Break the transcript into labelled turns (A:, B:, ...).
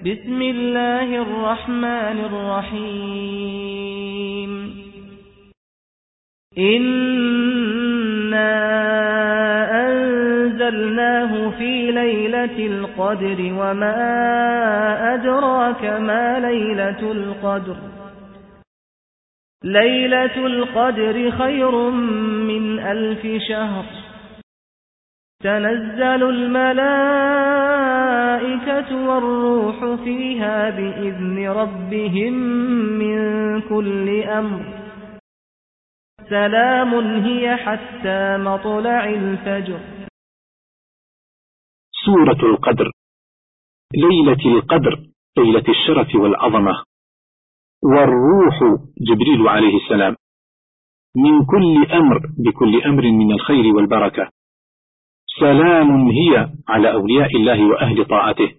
A: بسم الله الرحمن الرحيم إنا أنزلناه في ليلة القدر وما أدراك ما ليلة القدر ليلة القدر خير من 1000 شهر تنزل الملائكة والروح فيها بإذن ربهم من كل أمر سلام هي حتى مطلع الفجر.
B: سورة القدر. ليلة القدر ليلة الشرف والعظمة. والروح جبريل عليه السلام من كل أمر بكل أمر من الخير والبركة. سلام هي على أولياء الله وأهل طاعته.